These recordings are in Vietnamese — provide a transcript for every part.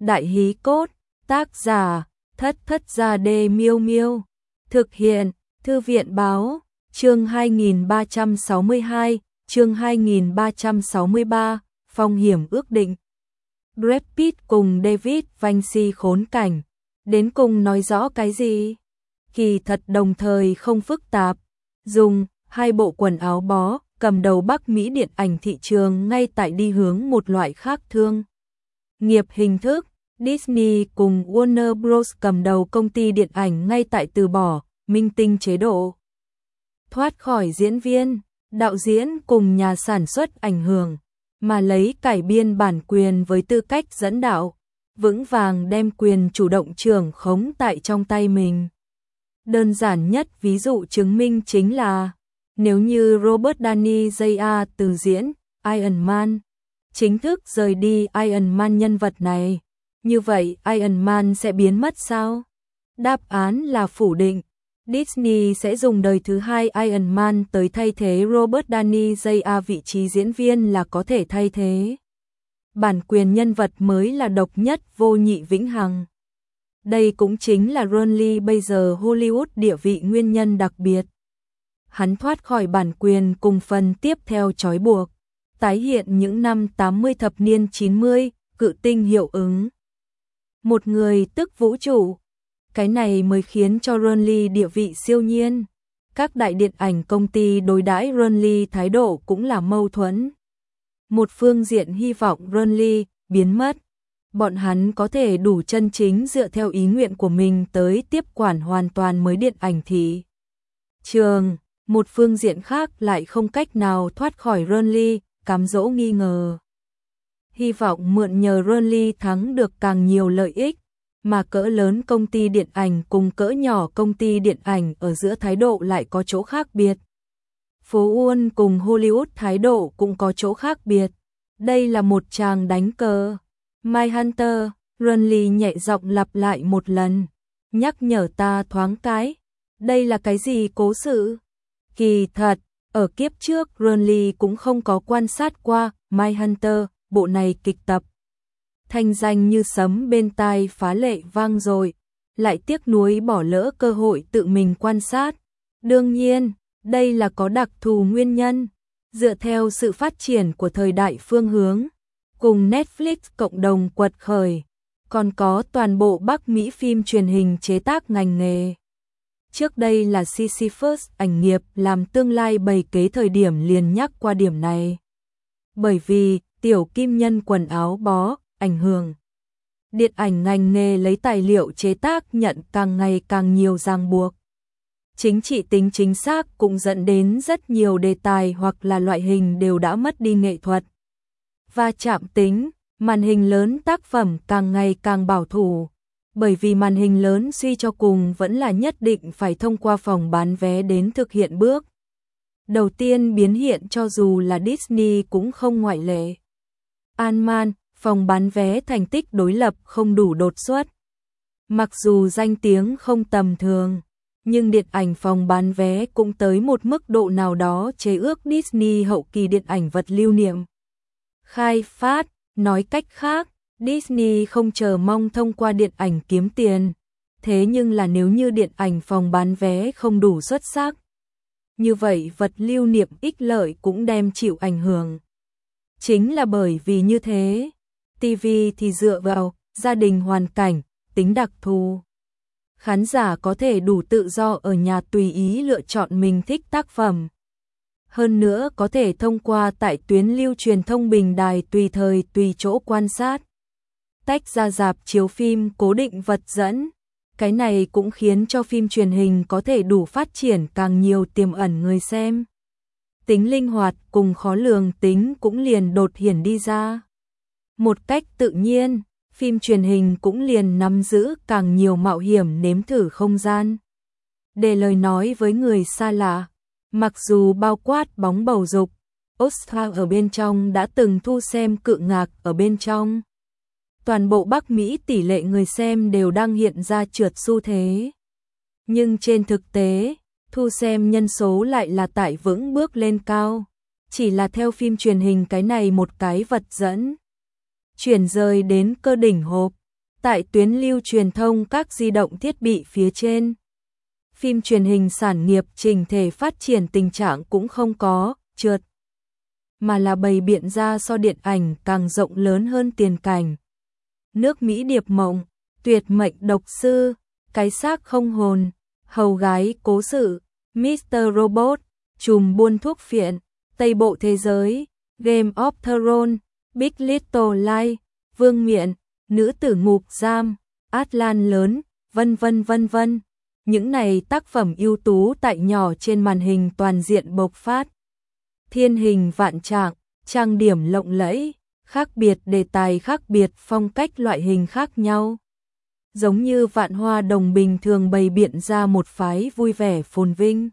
Đại hí cốt, tác giả, Thất Thất Gia Đê Miêu Miêu. Thực hiện, Thư viện báo, chương 2362, chương 2363, phong hiểm ước định. Brad Pitt cùng David Vinci khốn cảnh, đến cùng nói rõ cái gì? Kỳ thật đồng thời không phức tạp, dùng hai bộ quần áo bó, cầm đầu Bắc Mỹ điện ảnh thị trường ngay tại đi hướng một loại khác thương nghiệp hình thức. Disney cùng Warner Bros cầm đầu công ty điện ảnh ngay tại từ bỏ minh tinh chế độ, thoát khỏi diễn viên, đạo diễn cùng nhà sản xuất ảnh hưởng, mà lấy cải biên bản quyền với tư cách dẫn đạo, vững vàng đem quyền chủ động trưởng khống tại trong tay mình. Đơn giản nhất ví dụ chứng minh chính là, nếu như Robert Downey Jr. từ diễn Iron Man, chính thức rời đi Iron Man nhân vật này, như vậy Iron Man sẽ biến mất sao? Đáp án là phủ định. Disney sẽ dùng đời thứ hai Iron Man tới thay thế Robert Downey Jr. vị trí diễn viên là có thể thay thế. Bản quyền nhân vật mới là độc nhất vô nhị vĩnh hằng. Đây cũng chính là Ron Lee bây giờ Hollywood địa vị nguyên nhân đặc biệt. Hắn thoát khỏi bản quyền cùng phần tiếp theo trói buộc, tái hiện những năm 80 thập niên 90, cự tinh hiệu ứng. Một người tức vũ trụ. Cái này mới khiến cho Ron Lee địa vị siêu nhiên. Các đại điện ảnh công ty đối đãi Ron Lee thái độ cũng là mâu thuẫn. Một phương diện hy vọng Ron Lee biến mất, bọn hắn có thể đủ chân chính dựa theo ý nguyện của mình tới tiếp quản hoàn toàn mới điện ảnh thị trường. Một phương diện khác lại không cách nào thoát khỏi Ron Lee, cám dỗ nghi ngờ. Hy vọng mượn nhờ Ron Lee thắng được càng nhiều lợi ích, mà cỡ lớn công ty điện ảnh cùng cỡ nhỏ công ty điện ảnh ở giữa thái độ lại có chỗ khác biệt. Phố Wall cùng Hollywood thái độ cũng có chỗ khác biệt. Đây là một tràng đánh cờ. Mindhunter, Ron Lee nhẹ giọng lặp lại một lần, nhắc nhở ta thoáng cái. Đây là cái gì cố sự? Kỳ thật, ở kiếp trước Ron Lee cũng không có quan sát qua Mindhunter, bộ này kịch tập. Thanh danh như sấm bên tai phá lệ vang rồi, lại tiếc nuối bỏ lỡ cơ hội tự mình quan sát. Đương nhiên, đây là có đặc thù nguyên nhân, dựa theo sự phát triển của thời đại phương hướng, cùng Netflix cộng đồng quật khởi, còn có toàn bộ Bắc Mỹ phim truyền hình chế tác ngành nghề. Trước đây là Sisyphus ảnh nghiệp làm tương lai bày kế thời điểm liền nhắc qua điểm này. Bởi vì, tiểu kim nhân quần áo bó, ảnh hưởng. Điện ảnh ngành nghề lấy tài liệu chế tác nhận càng ngày càng nhiều ràng buộc. Chính trị tính chính xác cũng dẫn đến rất nhiều đề tài hoặc là loại hình đều đã mất đi nghệ thuật. Và chạm tính, màn hình lớn tác phẩm càng ngày càng bảo thủ. Bởi vì màn hình lớn suy cho cùng vẫn là nhất định phải thông qua phòng bán vé đến thực hiện bước đầu tiên biến hiện, cho dù là Disney cũng không ngoại lệ. Ant-Man, phòng bán vé thành tích đối lập không đủ đột xuất. Mặc dù danh tiếng không tầm thường, nhưng điện ảnh phòng bán vé cũng tới một mức độ nào đó chế ước Disney hậu kỳ điện ảnh vật lưu niệm. Khai phát, nói cách khác, Disney không chờ mong thông qua điện ảnh kiếm tiền. Thế nhưng là nếu như điện ảnh phòng bán vé không đủ xuất sắc, như vậy vật lưu niệm ích lợi cũng đem chịu ảnh hưởng. Chính là bởi vì như thế, TV thì dựa vào gia đình hoàn cảnh, tính đặc thù. Khán giả có thể đủ tự do ở nhà tùy ý lựa chọn mình thích tác phẩm. Hơn nữa có thể thông qua tại tuyến lưu truyền thông bình đài tùy thời tùy chỗ quan sát. Tách ra rạp chiếu phim cố định vật dẫn. Cái này cũng khiến cho phim truyền hình có thể đủ phát triển càng nhiều tiềm ẩn người xem. Tính linh hoạt cùng khó lường tính cũng liền đột hiển đi ra. Một cách tự nhiên, phim truyền hình cũng liền nắm giữ càng nhiều mạo hiểm nếm thử không gian. Để lời nói với người xa lạ, mặc dù bao quát bóng bầu dục, Oscar ở bên trong đã từng thu xem cự ngạc ở bên trong. Toàn bộ Bắc Mỹ tỷ lệ người xem đều đang hiện ra trượt xu thế. Nhưng trên thực tế, thu xem nhân số lại là tại vững bước lên cao. Chỉ là theo phim truyền hình cái này một cái vật dẫn. Chuyển rời đến cơ đỉnh hộp, tại tuyến lưu truyền thông các di động thiết bị phía trên. Phim truyền hình sản nghiệp chỉnh thể phát triển tình trạng cũng không có trượt, mà là bày biện ra so điện ảnh càng rộng lớn hơn tiền cảnh. Nước Mỹ Điệp Mộng, Tuyệt Mệnh Độc Sư, Cái Xác Không Hồn, Hầu Gái Cố Sự, Mr. Robot, Trùm Buôn Thuốc Phiện, Tây Bộ Thế Giới, Game of Thrones, Big Little Lies, Vương Miện, Nữ Tử Ngục Giam, Atlan Lớn, vân vân vân vân. Những này tác phẩm ưu tú tại nhỏ trên màn hình toàn diện bộc phát. Thiên hình vạn trạng, trang điểm lộng lẫy, khác biệt đề tài, khác biệt phong cách, loại hình khác nhau. Giống như vạn hoa đồng bình thường bày biện ra một phái vui vẻ phồn vinh.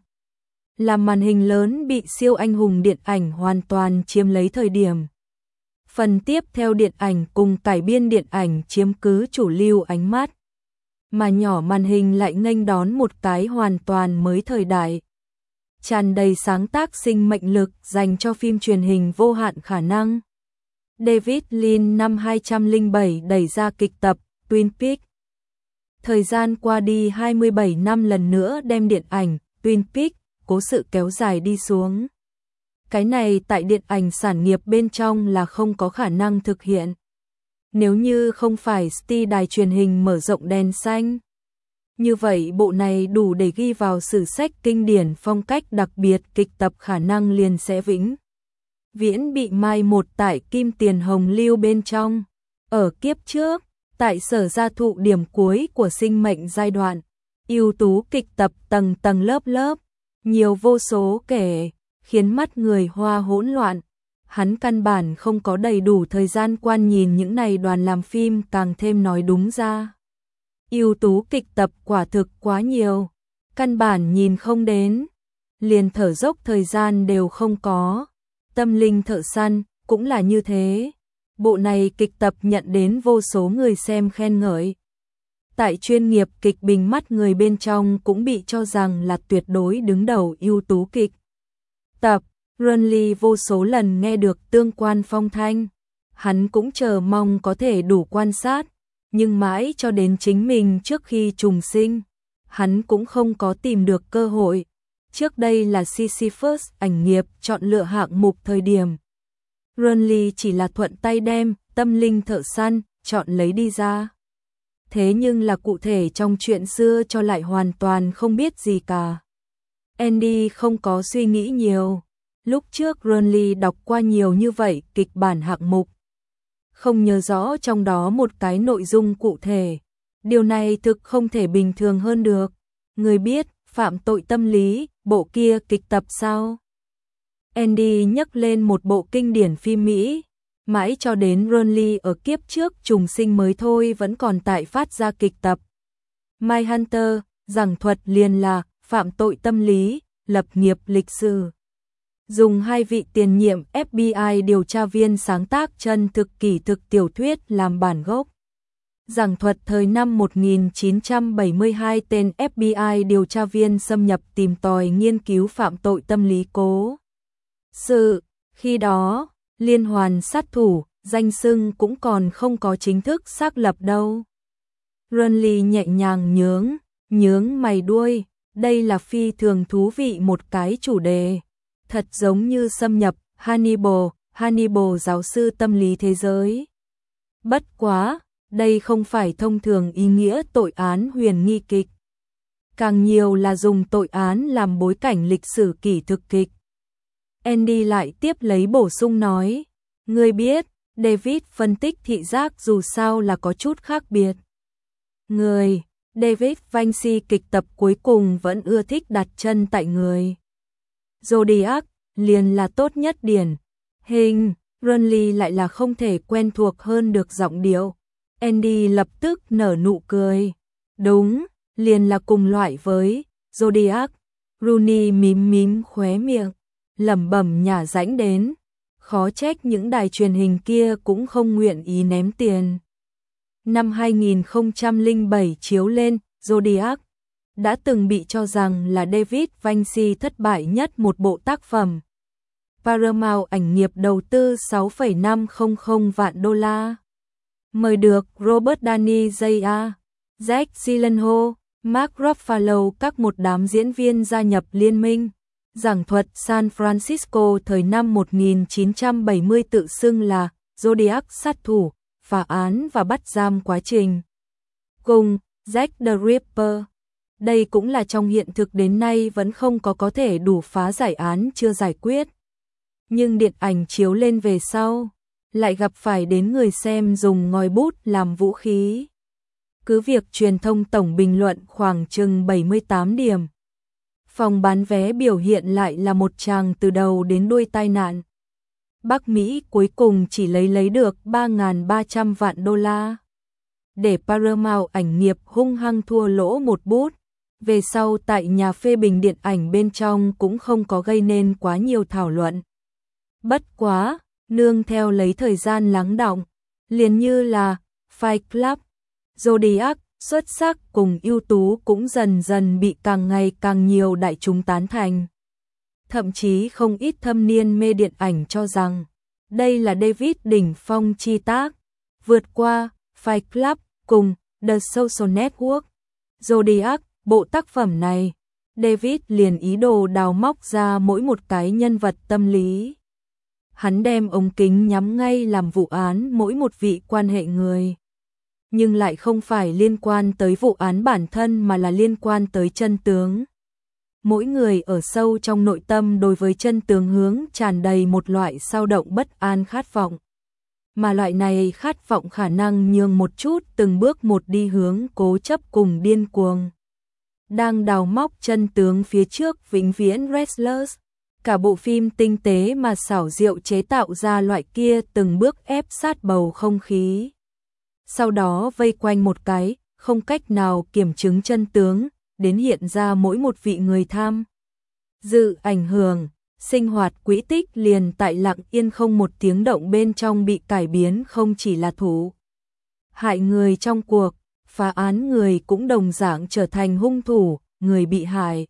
Làm màn hình lớn bị siêu anh hùng điện ảnh hoàn toàn chiếm lấy thời điểm. Phần tiếp theo điện ảnh cùng cải biên điện ảnh chiếm cứ chủ lưu ánh mắt. Mà nhỏ màn hình lại nghênh đón một cái hoàn toàn mới thời đại. Tràn đầy sáng tác sinh mệnh lực dành cho phim truyền hình vô hạn khả năng. David Lynch năm 2007 đẩy ra kịch tập Twin Peaks. Thời gian qua đi 27 năm lần nữa đem điện ảnh Twin Peaks cố sự kéo dài đi xuống. Cái này tại điện ảnh sản nghiệp bên trong là không có khả năng thực hiện. Nếu như không phải đài truyền hình mở rộng đèn xanh. Như vậy bộ này đủ để ghi vào sử sách kinh điển, phong cách đặc biệt kịch tập khả năng liền sẽ vĩnh viễn bị mai một tại kim tiền hồng lưu bên trong. Ở kiếp trước, tại Sở Gia Thụ điểm cuối của sinh mệnh giai đoạn, ưu tú kịch tập tầng tầng lớp lớp, nhiều vô số kể, khiến mắt người Hoa hỗn loạn. Hắn căn bản không có đầy đủ thời gian quan nhìn những này đoàn làm phim, càng thêm nói đúng ra. Ưu tú kịch tập quả thực quá nhiều, căn bản nhìn không đến, liền thở dốc thời gian đều không có. Tâm Linh Thợ Săn cũng là như thế. Bộ này kịch tập nhận đến vô số người xem khen ngợi. Tại chuyên nghiệp kịch bình mắt người bên trong cũng bị cho rằng là tuyệt đối đứng đầu ưu tú kịch tập. Runley vô số lần nghe được tương quan phong thanh, hắn cũng chờ mong có thể đủ quan sát, nhưng mãi cho đến chính mình trước khi trùng sinh, hắn cũng không có tìm được cơ hội. Trước đây là Sisyphus ảnh nghiệp chọn lựa hạng mục thời điểm, Runley chỉ là thuận tay đem Tâm Linh Thợ Săn chọn lấy đi ra. Thế nhưng là cụ thể trong chuyện xưa cho lại hoàn toàn không biết gì cả. Andy không có suy nghĩ nhiều. Lúc trước Runley đọc qua nhiều như vậy kịch bản hạng mục, không nhớ rõ trong đó một cái nội dung cụ thể. Điều này thực không thể bình thường hơn được. Người biết Phạm Tội Tâm Lý, bộ kia kịch tập sao? Andy nhắc lên một bộ kinh điển phim Mỹ, mãi cho đến Runley ở kiếp trước trùng sinh mới thôi vẫn còn tại phát ra kịch tập. Mindhunter, giảng thuật liền là Phạm Tội Tâm Lý, lập nghiệp lịch sử. Dùng hai vị tiền nhiệm FBI điều tra viên sáng tác chân thực kỷ thực tiểu thuyết làm bản gốc. Giảng thuật thời năm 1972 tên FBI điều tra viên xâm nhập tìm tòi nghiên cứu phạm tội tâm lý cố sự. Khi đó, liên hoàn sát thủ, danh xưng cũng còn không có chính thức xác lập đâu. Runley nhẹ nhàng nhướng mày đuôi, đây là phi thường thú vị một cái chủ đề. Thật giống như xâm nhập Hannibal giáo sư tâm lý thế giới. Bất quá, đây không phải thông thường ý nghĩa tội án huyền nghi kịch. Càng nhiều là dùng tội án làm bối cảnh lịch sử kỷ thực kịch. Andy lại tiếp lấy bổ sung nói, ngươi biết, David phân tích thị giác dù sao là có chút khác biệt. David Vinci kịch tập cuối cùng vẫn ưa thích đặt chân tại người. Zodiac liền là tốt nhất điển hình. Runley lại là không thể quen thuộc hơn được giọng điệu. Andy lập tức nở nụ cười. Đúng, liền là cùng loại với Zodiac. Rooney mím khóe miệng, lẩm bẩm nhả rãnh đến. Khó trách những đài truyền hình kia cũng không nguyện ý ném tiền. Năm 2007 chiếu lên, Zodiac đã từng bị cho rằng là David Vinci thất bại nhất một bộ tác phẩm. Paramount ảnh nghiệp đầu tư 6,500 vạn đô la. Mời được Robert Downey Jr., Jake Gyllenhaal, Mark Ruffalo các một đám diễn viên gia nhập liên minh. Giảng thuật San Francisco thời năm 1970 tự xưng là Zodiac sát thủ, phá án và bắt giam quá trình. Cùng Jack the Ripper. Đây cũng là trong hiện thực đến nay vẫn không có thể đủ phá giải án chưa giải quyết. Nhưng điện ảnh chiếu lên về sau, lại gặp phải đến người xem dùng ngòi bút làm vũ khí. Cứ việc truyền thông tổng bình luận khoảng chừng 78 điểm. Phòng bán vé biểu hiện lại là một tràng từ đầu đến đuôi tai nạn. Bắc Mỹ cuối cùng chỉ lấy được 3.300 vạn đô la. Để Paramount ảnh nghiệp hung hăng thua lỗ một bút. Về sau tại nhà phê bình điện ảnh bên trong cũng không có gây nên quá nhiều thảo luận. Bất quá, nương theo lấy thời gian lắng đọng, liền như là Fight Club, Zodiac, xuất sắc cùng ưu tú cũng dần dần bị càng ngày càng nhiều đại chúng tán thành. Thậm chí không ít thâm niên mê điện ảnh cho rằng đây là David đỉnh phong chi tác, vượt qua Fight Club cùng The Social Network. Zodiac, bộ tác phẩm này, David liền ý đồ đào móc ra mỗi một cái nhân vật tâm lý. Hắn đem ống kính nhắm ngay làm vụ án mỗi một vị quan hệ người. Nhưng lại không phải liên quan tới vụ án bản thân mà là liên quan tới chân tướng. Mỗi người ở sâu trong nội tâm đối với chân tướng hướng tràn đầy một loại xao động bất an khát vọng. Mà loại này khát vọng khả năng nhường một chút từng bước một đi hướng cố chấp cùng điên cuồng. Đang đào móc chân tướng phía trước vĩnh viễn Restless. Cả bộ phim tinh tế mà xảo diệu chế tạo ra loại kia từng bước ép sát bầu không khí. Sau đó vây quanh một cái, không cách nào kiểm chứng chân tướng, đến hiện ra mỗi một vị người tham dự ảnh hưởng, sinh hoạt quỹ tích liền tại lặng yên không một tiếng động bên trong bị cải biến không chỉ là thủ hại người trong cuộc, phá án người cũng đồng dạng trở thành hung thủ, người bị hại.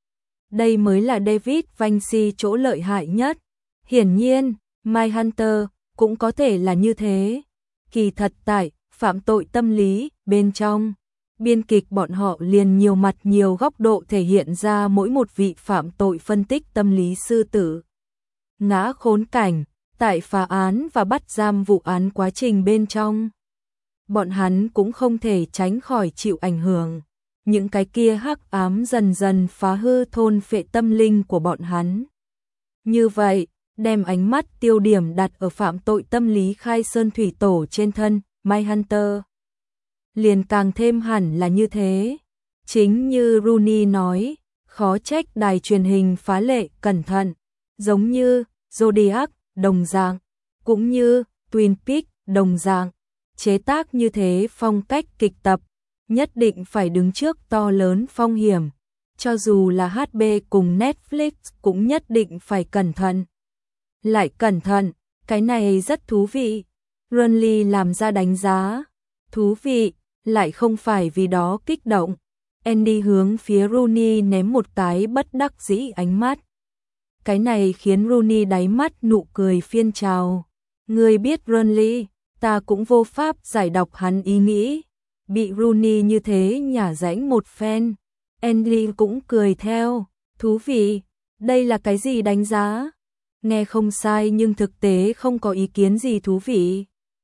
Đây mới là David Vinci chỗ lợi hại nhất. Hiển nhiên, Mindhunter cũng có thể là như thế. Kỳ thật tại phạm tội tâm lý bên trong, biên kịch bọn họ liền nhiều mặt nhiều góc độ thể hiện ra mỗi một vị phạm tội phân tích tâm lý sư tử. Ngã khốn cảnh, tại phá án và bắt giam vụ án quá trình bên trong. Bọn hắn cũng không thể tránh khỏi chịu ảnh hưởng. Những cái kia hắc ám dần dần phá hư thôn phệ tâm linh của bọn hắn. Như vậy, đem ánh mắt tiêu điểm đặt ở phạm tội tâm lý khai sơn thủy tổ trên thân, Mindhunter. Liền càng thêm hẳn là như thế. Chính như Rooney nói, khó trách đài truyền hình phá lệ cẩn thận, giống như Zodiac, đồng dạng, cũng như Twin Peaks, đồng dạng, chế tác như thế phong cách kịch tập, nhất định phải đứng trước to lớn phong hiểm, cho dù là HB cùng Netflix cũng nhất định phải cẩn thận. Lại cẩn thận, cái này rất thú vị. Runley làm ra đánh giá, thú vị, lại không phải vì đó kích động. Andy hướng phía Rooney ném một cái bất đắc dĩ ánh mắt. Cái này khiến Rooney đáy mắt nụ cười phiên trào. Người biết Runley, ta cũng vô pháp giải đọc hắn ý nghĩ. Bị Rooney như thế nhả rãnh một phen. Andy cũng cười theo, thú vị, đây là cái gì đánh giá? Nghe không sai nhưng thực tế không có ý kiến gì thú vị.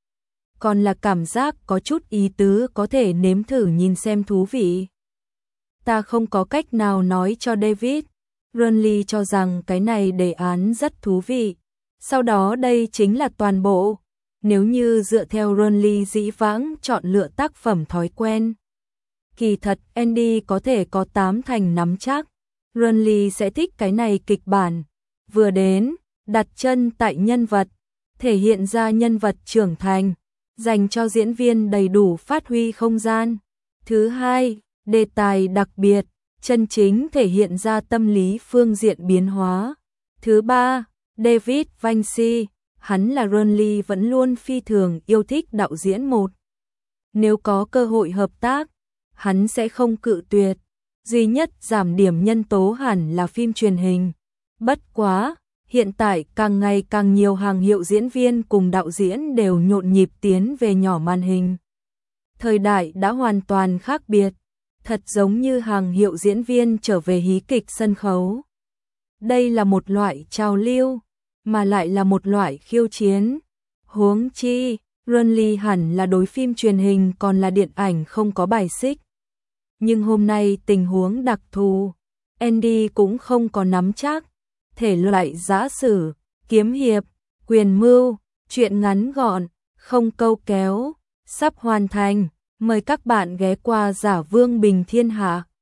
Còn là cảm giác có chút ý tứ có thể nếm thử nhìn xem thú vị. Ta không có cách nào nói cho David. Runley cho rằng cái này đề án rất thú vị. Sau đó đây chính là toàn bộ. Nếu như dựa theo Runley dĩ vãng chọn lựa tác phẩm thói quen. Kỳ thật Andy có thể có 8 thành nắm chắc. Runley sẽ thích cái này kịch bản. Vừa đến, đặt chân tại nhân vật, thể hiện ra nhân vật trưởng thành, dành cho diễn viên đầy đủ phát huy không gian. Thứ hai, đề tài đặc biệt, chân chính thể hiện ra tâm lý phương diện biến hóa. Thứ ba, David Vinci, hắn là Runley vẫn luôn phi thường yêu thích đạo diễn một. Nếu có cơ hội hợp tác, hắn sẽ không cự tuyệt. Duy nhất giảm điểm nhân tố hẳn là phim truyền hình. Bất quá, Hiện tại càng ngày càng nhiều hàng hiệu diễn viên cùng đạo diễn đều nhộn nhịp tiến về nhỏ màn hình. Thời đại đã hoàn toàn khác biệt, thật giống như hàng hiệu diễn viên trở về hí kịch sân khấu. Đây là một loại trào lưu, mà lại là một loại khiêu chiến. Huống chi, Runly hẳn là đối phim truyền hình còn là điện ảnh không có bài xích. Nhưng hôm nay tình huống đặc thù, Andy cũng không có nắm chắc. Thể loại giã sử, kiếm hiệp, quyền mưu, truyện ngắn gọn, không câu kéo, sắp hoàn thành. Mời các bạn ghé qua Giả Vương Bình Thiên Hạ.